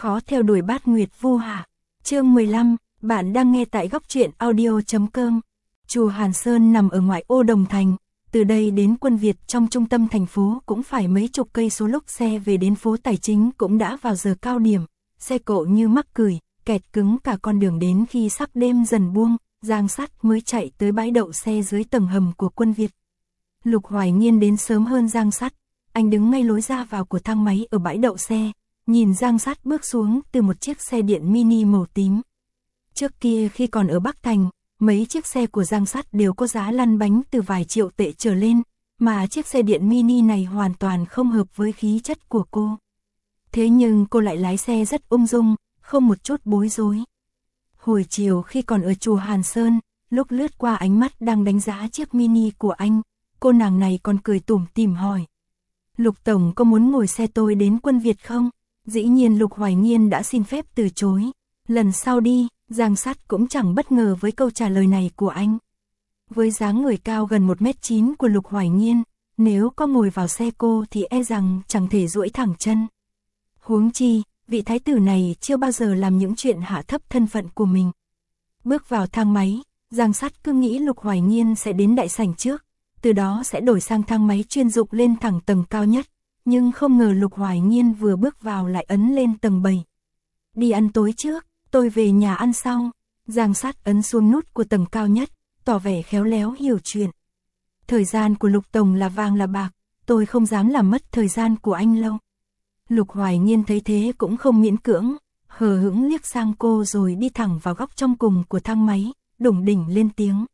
Khó theo đuổi bát nguyệt vu hạ. Chương 15, bạn đang nghe tại góc truyện audio.com. Chùa Hàn Sơn nằm ở ngoại ô Đồng Thành, từ đây đến Quân Việt trong trung tâm thành phố cũng phải mấy chục cây số, lúc xe về đến phố Tài Chính cũng đã vào giờ cao điểm, xe cộ như mắc cửi, kẹt cứng cả con đường. Đến khi sắc đêm dần buông, Giang Sắt mới chạy tới bãi đậu xe dưới tầng hầm của Quân Việt. Lục Hoài Nghiên đến sớm hơn Giang Sắt, anh đứng ngay lối ra vào của thang máy ở bãi đậu xe, nhìn Giang Sắt bước xuống từ một chiếc xe điện mini màu tím. Trước kia khi còn ở Bắc Thành, mấy chiếc xe của Giang Sắt đều có giá lăn bánh từ vài triệu tệ trở lên, mà chiếc xe điện mini này hoàn toàn không hợp với khí chất của cô. Thế nhưng cô lại lái xe rất ung dung, không một chút bối rối. Hồi chiều khi còn ở chùa Hàn Sơn, lúc lướt qua ánh mắt đang đánh giá chiếc mini của anh, cô nàng này còn cười tủm tỉm hỏi: Lục Tổng có muốn ngồi xe tôi đến Quân Việt không? Dĩ nhiên Lục Hoài Nghiên đã xin phép từ chối. Lần sau đi. Giang Sắt cũng chẳng bất ngờ với câu trả lời này của anh. Với dáng người cao gần 1m9 của Lục Hoài Nghiên, nếu có ngồi vào xe cô thì e rằng chẳng thể duỗi thẳng chân. Huống chi, vị thái tử này chưa bao giờ làm những chuyện hạ thấp thân phận của mình. Bước vào thang máy, Giang Sắt cứ nghĩ Lục Hoài Nghiên sẽ đến đại sảnh trước, từ đó sẽ đổi sang thang máy chuyên dụng lên thẳng tầng cao nhất, nhưng không ngờ Lục Hoài Nghiên vừa bước vào lại ấn lên tầng 7. Đi ăn tối trước, tôi về nhà ăn sau. Giang Sắt ấn xuống nút của tầng cao nhất, tỏ vẻ khéo léo hiểu chuyện. Thời gian của Lục Tổng là vàng là bạc, tôi không dám làm mất thời gian của anh lâu. Lục Hoài Nghiên thấy thế cũng không miễn cưỡng, hờ hững liếc sang cô rồi đi thẳng vào góc trong cùng của thang máy, đủng đỉnh lên tiếng: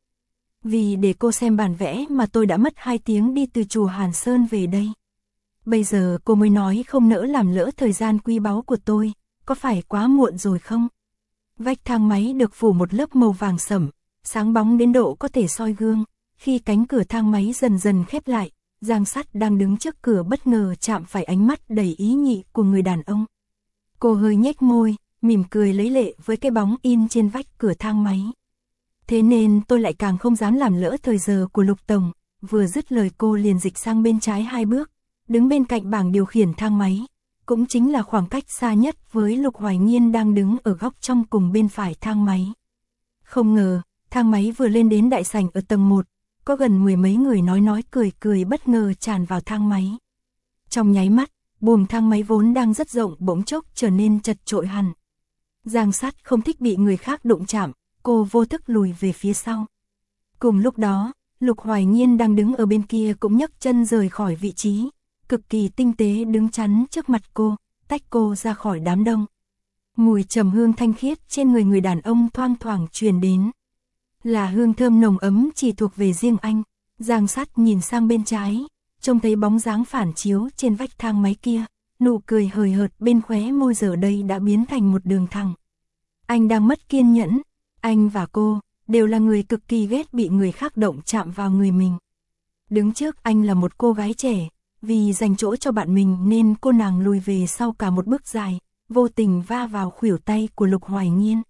Vì để cô xem bản vẽ mà tôi đã mất 2 tiếng đi từ chùa Hàn Sơn về đây. Bây giờ cô mới nói không nỡ làm lỡ thời gian quý báu của tôi, có phải quá muộn rồi không? Vách thang máy được phủ một lớp màu vàng sẫm, sáng bóng đến độ có thể soi gương. Khi cánh cửa thang máy dần dần khép lại, Giang Sắt đang đứng trước cửa bất ngờ chạm phải ánh mắt đầy ý nhị của người đàn ông. Cô hơi nhếch môi, mỉm cười lấy lệ với cái bóng in trên vách cửa thang máy. Thế nên tôi lại càng không dám làm lỡ thời giờ của Lục Tổng. Vừa dứt lời cô liền dịch sang bên trái 2 bước, đứng bên cạnh bảng điều khiển thang máy. Cũng chính là khoảng cách xa nhất với Lục Hoài Nghiên đang đứng ở góc trong cùng bên phải thang máy. Không ngờ, thang máy vừa lên đến đại sảnh ở tầng 1, có gần 10 mấy người nói cười bất ngờ tràn vào thang máy. Trong nháy mắt, buồng thang máy vốn đang rất rộng bỗng chốc trở nên chật chội hẳn. Giang Sắt không thích bị người khác đụng chạm, cô vô thức lùi về phía sau. Cùng lúc đó, Lục Hoài Nghiên đang đứng ở bên kia cũng nhấc chân rời khỏi vị trí, cực kỳ tinh tế đứng chắn trước mặt cô, tách cô ra khỏi đám đông. Mùi trầm hương thanh khiết trên người người đàn ông thoang thoảng truyền đến. Là hương thơm nồng ấm chỉ thuộc về riêng anh. Giang Sắt nhìn sang bên trái, trông thấy bóng dáng phản chiếu trên vách thang máy kia, nụ cười hời hợt bên khóe môi giờ đây đã biến thành một đường thẳng. Anh đang mất kiên nhẫn, anh và cô đều là người cực kỳ ghét bị người khác động chạm vào người mình. Đứng trước anh là một cô gái trẻ, vì dành chỗ cho bạn mình nên cô nàng lùi về sau cả một bước dài, vô tình va vào khuỷu tay của Lục Hoài Nghiên.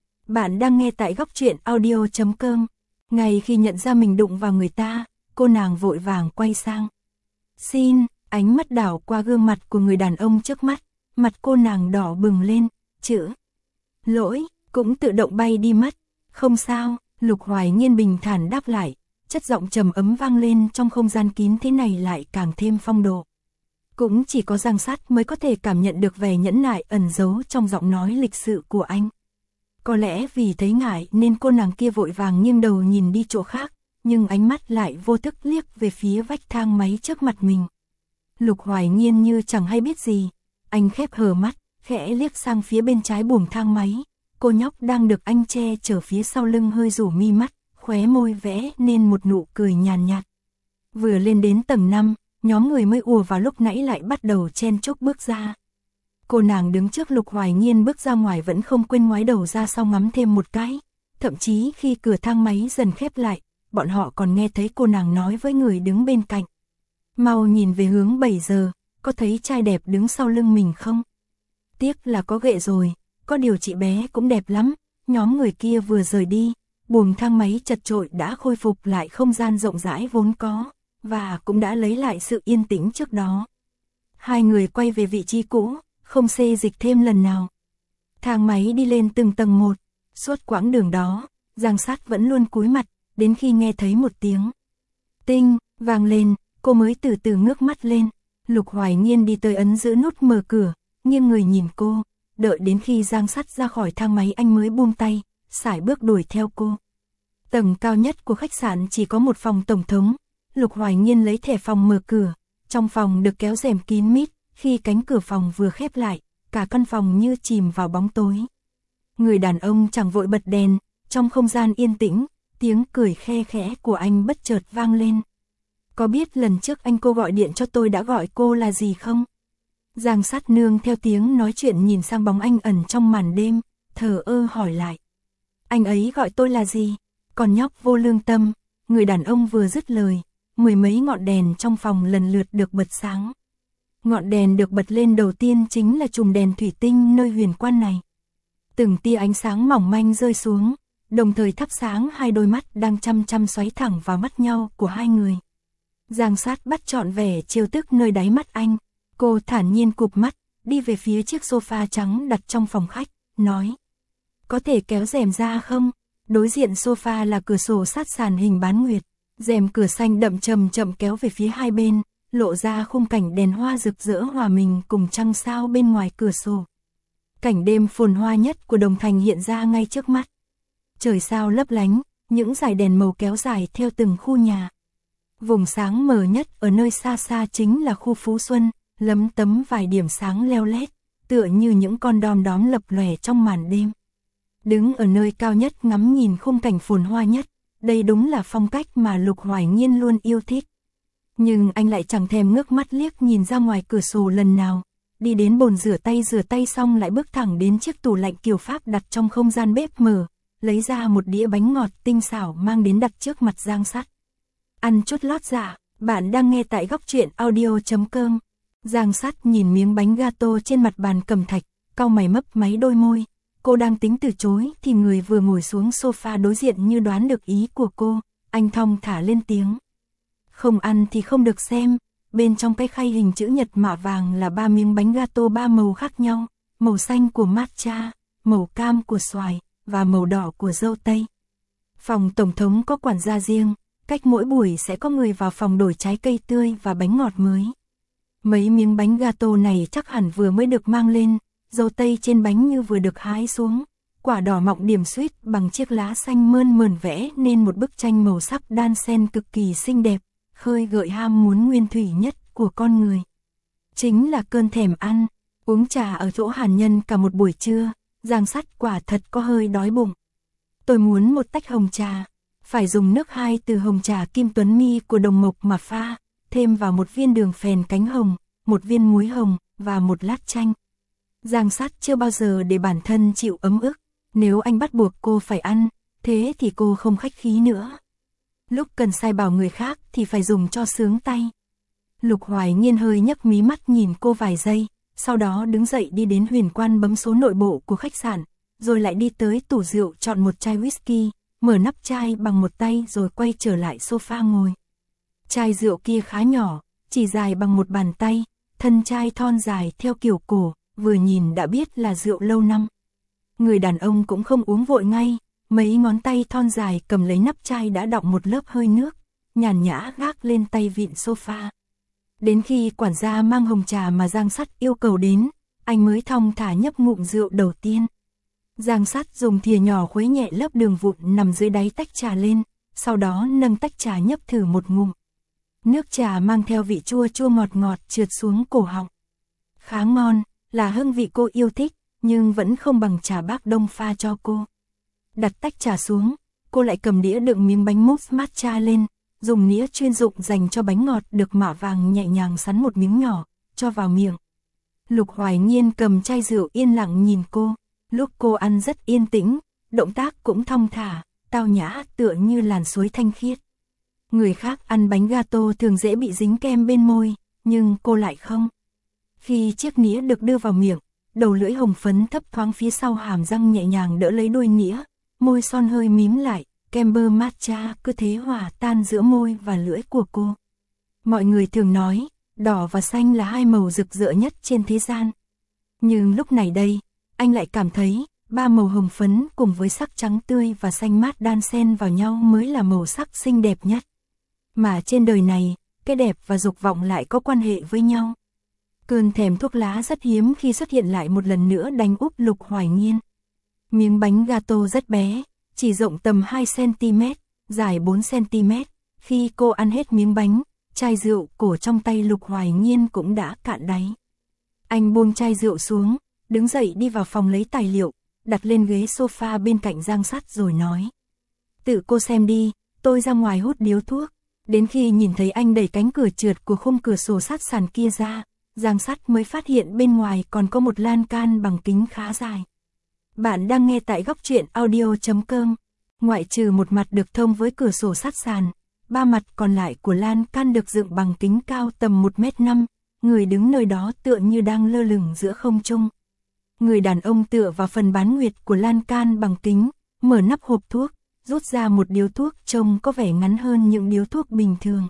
Bạn đang nghe tại góc truyện audio.com. Ngay khi nhận ra mình đụng vào người ta, cô nàng vội vàng quay sang. Xin, ánh mắt đảo qua gương mặt của người đàn ông trước mắt, mặt cô nàng đỏ bừng lên, chữ lỗi cũng tự động bay đi mất. Không sao, Lục Hoài Nghiên bình thản đáp lại. Chất giọng trầm ấm vang lên trong không gian kín thế này lại càng thêm phong độ. Cũng chỉ có Giang Sắt mới có thể cảm nhận được vẻ nhẫn nại ẩn giấu trong giọng nói lịch sự của anh. Có lẽ vì thấy ngại nên cô nàng kia vội vàng nghiêng đầu nhìn đi chỗ khác, nhưng ánh mắt lại vô thức liếc về phía vách thang máy trước mặt mình. Lục Hoài Nghiên như chẳng hay biết gì, anh khép hờ mắt, khẽ liếc sang phía bên trái buồng thang máy. Cô nhóc đang được anh che chở phía sau lưng hơi rủ mi mắt, khóe môi vẽ nên một nụ cười nhàn nhạt. Vừa lên đến tầng 5, nhóm người mới ùa vào lúc nãy lại bắt đầu chen chúc bước ra. Cô nàng đứng trước Lục Hoài Nghiên bước ra ngoài vẫn không quên ngoái đầu ra sau ngắm thêm một cái. Thậm chí khi cửa thang máy dần khép lại, bọn họ còn nghe thấy cô nàng nói với người đứng bên cạnh. Mau nhìn về hướng 7 giờ, có thấy trai đẹp đứng sau lưng mình không? Tiếc là có ghệ rồi, có điều chị bé cũng đẹp lắm. Nhóm người kia vừa rời đi, buồng thang máy chật chội đã khôi phục lại không gian rộng rãi vốn có, và cũng đã lấy lại sự yên tĩnh trước đó. Hai người quay về vị trí cũ, không xê dịch thêm lần nào. Thang máy đi lên từng tầng một, suốt quãng đường đó, Giang Sát vẫn luôn cúi mặt, đến khi nghe thấy một tiếng tinh vang lên, cô mới từ từ ngước mắt lên. Lục Hoài Nhiên đi tới ấn giữ nút mở cửa, nghiêng người nhìn cô, đợi đến khi Giang Sát ra khỏi thang máy anh mới buông tay, sải bước đuổi theo cô. Tầng cao nhất của khách sạn chỉ có một phòng tổng thống, Lục Hoài Nhiên lấy thẻ phòng mở cửa, trong phòng được kéo rèm kín mít, khi cánh cửa phòng vừa khép lại, cả căn phòng như chìm vào bóng tối. Người đàn ông chẳng vội bật đèn, trong không gian yên tĩnh, tiếng cười khe khẽ của anh bất chợt vang lên. Có biết lần trước anh cô gọi điện cho tôi đã gọi cô là gì không? Giang Sát nương theo tiếng nói chuyện nhìn sang bóng anh ẩn trong màn đêm, thờ ơ hỏi lại. Anh ấy gọi tôi là gì? Còn nhóc vô lương tâm, người đàn ông vừa dứt lời, mười mấy ngọn đèn trong phòng lần lượt được bật sáng. Ngọn đèn được bật lên đầu tiên chính là chùm đèn thủy tinh nơi huyền quan này. Từng tia ánh sáng mỏng manh rơi xuống, đồng thời thắp sáng hai đôi mắt đang chăm chăm xoáy thẳng vào mắt nhau của hai người. Giang Sát bắt trọn vẻ trêu tức nơi đáy mắt anh, cô thản nhiên cụp mắt, đi về phía chiếc sofa trắng đặt trong phòng khách, nói. Có thể kéo rèm ra không? Đối diện sofa là cửa sổ sát sàn hình bán nguyệt, rèm cửa xanh đậm chậm chậm kéo về phía hai bên, lộ ra khung cảnh đèn hoa rực rỡ hòa mình cùng trăng sao bên ngoài cửa sổ. Cảnh đêm phồn hoa nhất của Đồng Thành hiện ra ngay trước mắt. Trời sao lấp lánh, những dải đèn màu kéo dài theo từng khu nhà. Vùng sáng mờ nhất ở nơi xa xa chính là khu Phú Xuân, lấm tấm vài điểm sáng leo lét, tựa như những con đom đóm lập lòe trong màn đêm. Đứng ở nơi cao nhất ngắm nhìn khung cảnh phồn hoa nhất, đây đúng là phong cách mà Lục Hoài Nhiên luôn yêu thích. Nhưng anh lại chẳng thèm ngước mắt liếc nhìn ra ngoài cửa sổ lần nào, đi đến bồn rửa tay xong lại bước thẳng đến chiếc tủ lạnh kiểu Pháp đặt trong không gian bếp mở, lấy ra một đĩa bánh ngọt tinh xảo mang đến đặt trước mặt Giang Sát. Ăn chút lót dạ, bạn đang nghe tại góc truyện audio.com. Giang Sát nhìn miếng bánh gato trên mặt bàn cẩm thạch, cau mày mấp máy đôi môi. Cô đang tính từ chối thì người vừa ngồi xuống sofa đối diện như đoán được ý của cô, anh thong thả lên tiếng. Không ăn thì không được xem, bên trong cái khay hình chữ nhật mạ vàng là 3 miếng bánh gato 3 màu khác nhau, màu xanh của matcha, màu cam của xoài và màu đỏ của dâu tây. Phòng tổng thống có quản gia riêng, cách mỗi buổi sẽ có người vào phòng đổi trái cây tươi và bánh ngọt mới. Mấy miếng bánh gato này chắc hẳn vừa mới được mang lên, dâu tây trên bánh như vừa được hái xuống, quả đỏ mọng điểm xuyết bằng chiếc lá xanh mơn mởn vẽ nên một bức tranh màu sắc đan xen cực kỳ xinh đẹp, khơi gợi ham muốn nguyên thủy nhất của con người. Chính là cơn thèm ăn, uống trà ở chỗ hàn nhân cả một buổi trưa, Giang Sát quả thật có hơi đói bụng. Tôi muốn một tách hồng trà, phải dùng nước 2 từ hồng trà Kim Tuấn Mi của Đồng Mộc mà pha, thêm vào một viên đường phèn cánh hồng, một viên muối hồng và một lát chanh. Giang Sát chưa bao giờ để bản thân chịu ấm ức, nếu anh bắt buộc cô phải ăn, thế thì cô không khách khí nữa. Lúc cần sai bảo người khác thì phải dùng cho sướng tay. Lục Hoài Nhiên hơi nhấc mí mắt nhìn cô vài giây, sau đó đứng dậy đi đến huyền quan bấm số nội bộ của khách sạn, rồi lại đi tới tủ rượu chọn một chai whisky, mở nắp chai bằng một tay rồi quay trở lại sofa ngồi. Chai rượu kia khá nhỏ, chỉ dài bằng một bàn tay, thân chai thon dài theo kiểu cổ, vừa nhìn đã biết là rượu lâu năm. Người đàn ông cũng không uống vội ngay, mấy ngón tay thon dài cầm lấy nắp chai đã đọng một lớp hơi nước, nhàn nhã gác lên tay vịn sofa. Đến khi quản gia mang hồng trà mà Giang Sát yêu cầu đến, anh mới thong thả nhấp ngụm rượu đầu tiên. Giang Sát dùng thìa nhỏ khuấy nhẹ lớp đường vụn nằm dưới đáy tách trà lên, sau đó nâng tách trà nhấp thử một ngụm. Nước trà mang theo vị chua chua ngọt ngọt trượt xuống cổ họng. Khá ngon, là hương vị cô yêu thích, nhưng vẫn không bằng trà bác Đông pha cho cô. Đặt tách trà xuống, cô lại cầm đĩa đựng miếng bánh mousse matcha lên, dùng nĩa chuyên dụng dành cho bánh ngọt được mạ vàng nhẹ nhàng sắn một miếng nhỏ, cho vào miệng. Lục Hoài Nhiên cầm chai rượu yên lặng nhìn cô, lúc cô ăn rất yên tĩnh, động tác cũng thong thả, tao nhã tựa như làn suối thanh khiết. Người khác ăn bánh gato thường dễ bị dính kem bên môi, nhưng cô lại không. Khi chiếc nĩa được đưa vào miệng, đầu lưỡi hồng phấn thấp thoáng phía sau hàm răng nhẹ nhàng đỡ lấy đuôi nĩa, môi son hơi mím lại, kem bơ matcha cứ thế hòa tan giữa môi và lưỡi của cô. Mọi người thường nói, đỏ và xanh là hai màu rực rỡ nhất trên thế gian. Nhưng lúc này đây, anh lại cảm thấy, ba màu hồng phấn cùng với sắc trắng tươi và xanh mát đan xen vào nhau mới là màu sắc xinh đẹp nhất. Mà trên đời này, cái đẹp và dục vọng lại có quan hệ với nhau. Cơn thèm thuốc lá rất hiếm khi xuất hiện lại một lần nữa đánh úp Lục Hoài Nghiên. Miếng bánh gato rất bé, chỉ rộng tầm 2cm, dài 4cm. Khi cô ăn hết miếng bánh, chai rượu cổ trong tay Lục Hoài Nghiên cũng đã cạn đáy. Anh buông chai rượu xuống, đứng dậy đi vào phòng lấy tài liệu, đặt lên ghế sofa bên cạnh Giang Sắt rồi nói. Tự cô xem đi, tôi ra ngoài hút điếu thuốc. Đến khi nhìn thấy anh đẩy cánh cửa trượt của khung cửa sổ sát sàn kia ra, Giang Sắt mới phát hiện bên ngoài còn có một lan can bằng kính khá dài. Bạn đang nghe tại góc truyện audio.com. Ngoại trừ một mặt được thông với cửa sổ sát sàn, ba mặt còn lại của lan can được dựng bằng kính cao tầm 1m5, người đứng nơi đó tựa như đang lơ lửng giữa không trung. Người đàn ông tựa vào phần bán nguyệt của lan can bằng kính, mở nắp hộp thuốc, rút ra một điếu thuốc trông có vẻ ngắn hơn những điếu thuốc bình thường.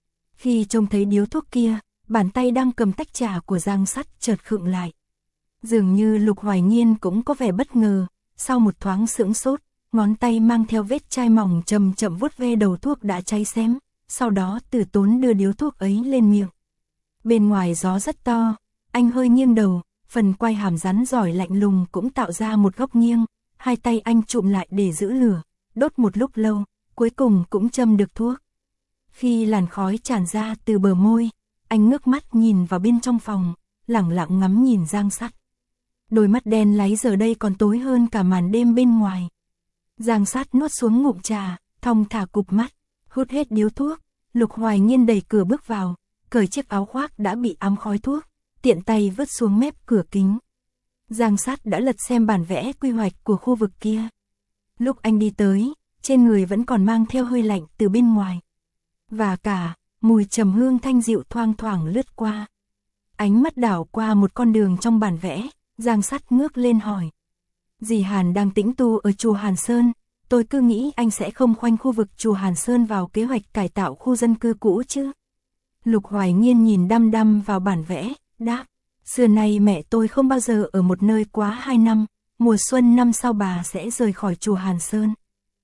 Khi trông thấy điếu thuốc kia, bàn tay đang cầm tách trà của Giang Sắt chợt khựng lại. Dường như Lục Hoài Nghiên cũng có vẻ bất ngờ, sau một thoáng sững sốt, ngón tay mang theo vết chai mỏng chậm chậm vuốt ve đầu thuốc đã cháy xém, sau đó từ tốn đưa điếu thuốc ấy lên miệng. Bên ngoài gió rất to, anh hơi nghiêng đầu, phần quai hàm rắn giỏi lạnh lùng cũng tạo ra một góc nghiêng, hai tay anh chụm lại để giữ lửa, đốt một lúc lâu, cuối cùng cũng châm được thuốc. Khi làn khói tràn ra từ bờ môi, anh ngước mắt nhìn vào bên trong phòng, lẳng lặng ngắm nhìn Giang Sắt. Đôi mắt đen láy giờ đây còn tối hơn cả màn đêm bên ngoài. Giang Sắt nuốt xuống ngụm trà, thong thả cụp mắt, hút hết điếu thuốc. Lục Hoài Nghiên đẩy cửa bước vào, cởi chiếc áo khoác đã bị ám khói thuốc, tiện tay vứt xuống mép cửa kính. Giang Sắt đã lật xem bản vẽ quy hoạch của khu vực kia. Lúc anh đi tới, trên người vẫn còn mang theo hơi lạnh từ bên ngoài. Và cả, mùi trầm hương thanh dịu thoang thoảng lướt qua. Ánh mắt đảo qua một con đường trong bản vẽ, Giang Sắt ngước lên hỏi. Dì Hàn đang tĩnh tu ở chùa Hàn Sơn, tôi cứ nghĩ anh sẽ không khoanh khu vực chùa Hàn Sơn vào kế hoạch cải tạo khu dân cư cũ chứ. Lục Hoài Nghiên nhìn đăm đăm vào bản vẽ, đáp. Xưa nay mẹ tôi không bao giờ ở một nơi quá 2 năm, mùa xuân năm sau bà sẽ rời khỏi chùa Hàn Sơn.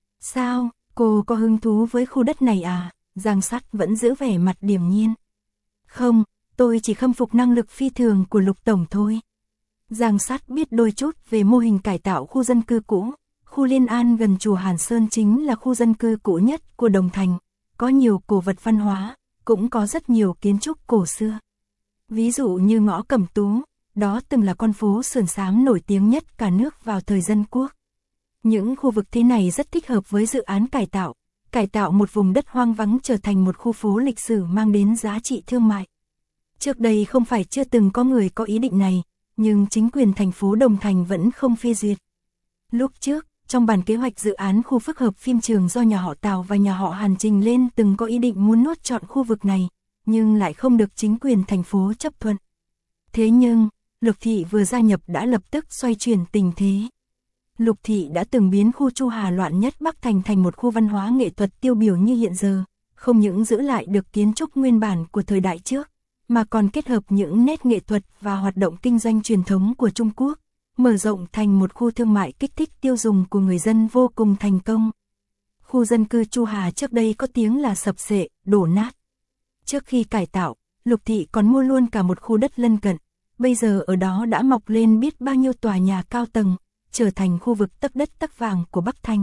Sao, cô có hứng thú với khu đất này à? Giang Sắt vẫn giữ vẻ mặt điềm nhiên. Không, tôi chỉ khâm phục năng lực phi thường của Lục Tổng thôi. Giang Sắt biết đôi chút về mô hình cải tạo khu dân cư cũ. Khu Liên An gần chùa Hàn Sơn chính là khu dân cư cũ nhất của Đồng Thành. Có nhiều cổ vật văn hóa, cũng có rất nhiều kiến trúc cổ xưa. Ví dụ như ngõ Cẩm Tú, đó từng là con phố sườn xám nổi tiếng nhất cả nước vào thời Dân Quốc. Những khu vực thế này rất thích hợp với dự án cải tạo một vùng đất hoang vắng trở thành một khu phố lịch sử mang đến giá trị thương mại. Trước đây không phải chưa từng có người có ý định này, nhưng chính quyền thành phố Đồng Thành vẫn không phê duyệt. Lúc trước, trong bản kế hoạch dự án khu phức hợp phim trường do nhà họ Tào và nhà họ Hàn trình lên từng có ý định muốn nuốt trọn khu vực này, nhưng lại không được chính quyền thành phố chấp thuận. Thế nhưng, Lục Thị vừa gia nhập đã lập tức xoay chuyển tình thế. Lục Thị đã từng biến khu Chu Hà loạn nhất Bắc Thành thành một khu văn hóa nghệ thuật tiêu biểu như hiện giờ, không những giữ lại được kiến trúc nguyên bản của thời đại trước, mà còn kết hợp những nét nghệ thuật và hoạt động kinh doanh truyền thống của Trung Quốc, mở rộng thành một khu thương mại kích thích tiêu dùng của người dân vô cùng thành công. Khu dân cư Chu Hà trước đây có tiếng là sập xệ, đổ nát. Trước khi cải tạo, Lục Thị còn mua luôn cả một khu đất lân cận, bây giờ ở đó đã mọc lên biết bao nhiêu tòa nhà cao tầng, trở thành khu vực tấc đất tấc vàng của Bắc Thành.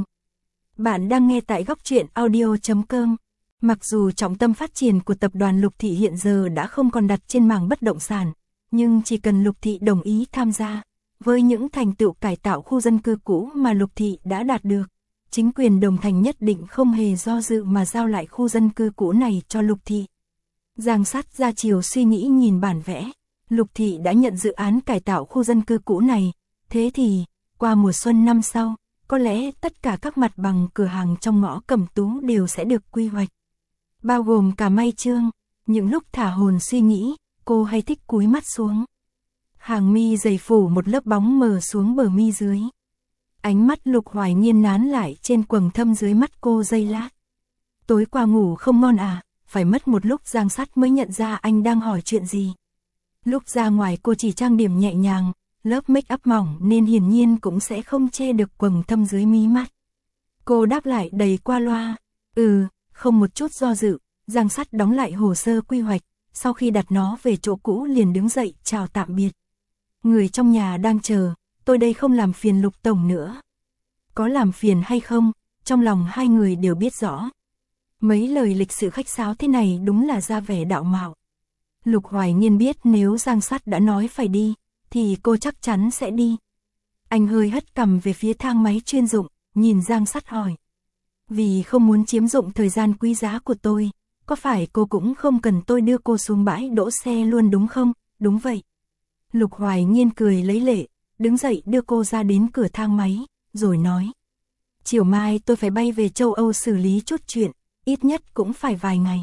Bạn đang nghe tại góc truyện audio.com. Mặc dù trọng tâm phát triển của tập đoàn Lục Thị hiện giờ đã không còn đặt trên mảng bất động sản, nhưng chỉ cần Lục Thị đồng ý tham gia, với những thành tựu cải tạo khu dân cư cũ mà Lục Thị đã đạt được, chính quyền Đồng Thành nhất định không hề do dự mà giao lại khu dân cư cũ này cho Lục Thị. Giang Sắt ra chiều suy nghĩ nhìn bản vẽ, Lục Thị đã nhận dự án cải tạo khu dân cư cũ này, thế thì, qua mùa xuân năm sau, có lẽ tất cả các mặt bằng cửa hàng trong ngõ Cẩm Tú đều sẽ được quy hoạch. Bao gồm cả May Trương, những lúc thả hồn suy nghĩ, cô hay thích cúi mắt xuống. Hàng mi dày phủ một lớp bóng mờ xuống bờ mi dưới. Ánh mắt Lục Hoài Nghiên nán lại trên quầng thâm dưới mắt cô giây lát. Tối qua ngủ không ngon à? Phải mất một lúc Giang Sắt mới nhận ra anh đang hỏi chuyện gì. Lúc ra ngoài cô chỉ trang điểm nhẹ nhàng, lớp make up mỏng nên hiển nhiên cũng sẽ không che được quầng thâm dưới mí mắt. Cô đáp lại đầy qua loa, không một chút do dự. Giang Sắt đóng lại hồ sơ quy hoạch, sau khi đặt nó về chỗ cũ liền đứng dậy chào tạm biệt. Người trong nhà đang chờ, tôi đây không làm phiền Lục tổng nữa. Có làm phiền hay không, trong lòng hai người đều biết rõ. Mấy lời lịch sự khách sáo thế này đúng là ra vẻ đạo mạo. Lục Hoài Nghiên biết nếu Giang Sắt đã nói phải đi, thì cô chắc chắn sẽ đi. Anh hơi hất cằm về phía thang máy chuyên dụng, nhìn Giang Sắt hỏi. Vì không muốn chiếm dụng thời gian quý giá của tôi, có phải cô cũng không cần tôi đưa cô xuống bãi đỗ xe luôn đúng không? Đúng vậy. Lục Hoài Nghiên cười lấy lệ, đứng dậy đưa cô ra đến cửa thang máy, rồi nói. Chiều mai tôi phải bay về châu Âu xử lý chút chuyện, ít nhất cũng phải vài ngày.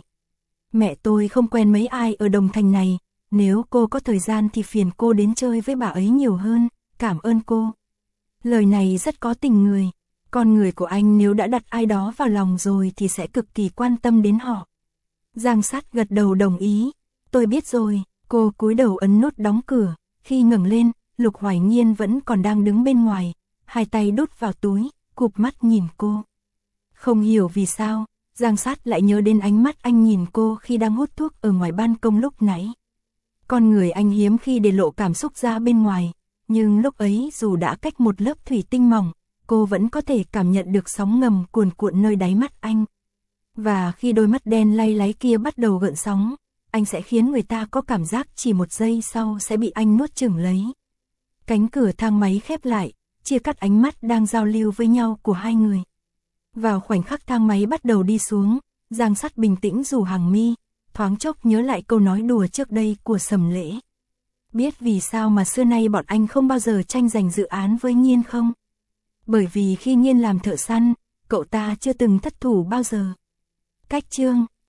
Mẹ tôi không quen mấy ai ở Đồng Thành này, nếu cô có thời gian thì phiền cô đến chơi với bà ấy nhiều hơn, cảm ơn cô. Lời này rất có tình người, con người của anh nếu đã đặt ai đó vào lòng rồi thì sẽ cực kỳ quan tâm đến họ. Giang Sắt gật đầu đồng ý, tôi biết rồi, cô cúi đầu ấn nút đóng cửa, khi ngẩng lên, Lục Hoài Nghiên vẫn còn đang đứng bên ngoài, hai tay đút vào túi, cụp mắt nhìn cô. Không hiểu vì sao, Giang Sắt lại nhớ đến ánh mắt anh nhìn cô khi đang hút thuốc ở ngoài ban công lúc nãy. Con người anh hiếm khi để lộ cảm xúc ra bên ngoài, nhưng lúc ấy dù đã cách một lớp thủy tinh mỏng, cô vẫn có thể cảm nhận được sóng ngầm cuồn cuộn nơi đáy mắt anh. Và khi đôi mắt đen lay láy kia bắt đầu gợn sóng, anh sẽ khiến người ta có cảm giác chỉ một giây sau sẽ bị anh nuốt chửng lấy. Cánh cửa thang máy khép lại, chia cắt ánh mắt đang giao lưu với nhau của hai người. Vào khoảnh khắc thang máy bắt đầu đi xuống, Giang Sắt bình tĩnh rủ hàng mi, thoáng chốc nhớ lại câu nói đùa trước đây của Sầm Lễ. Biết vì sao mà xưa nay bọn anh không bao giờ tranh giành dự án với Nghiên không? Bởi vì khi Nghiên làm thợ săn, cậu ta chưa từng thất thủ bao giờ. Cách chương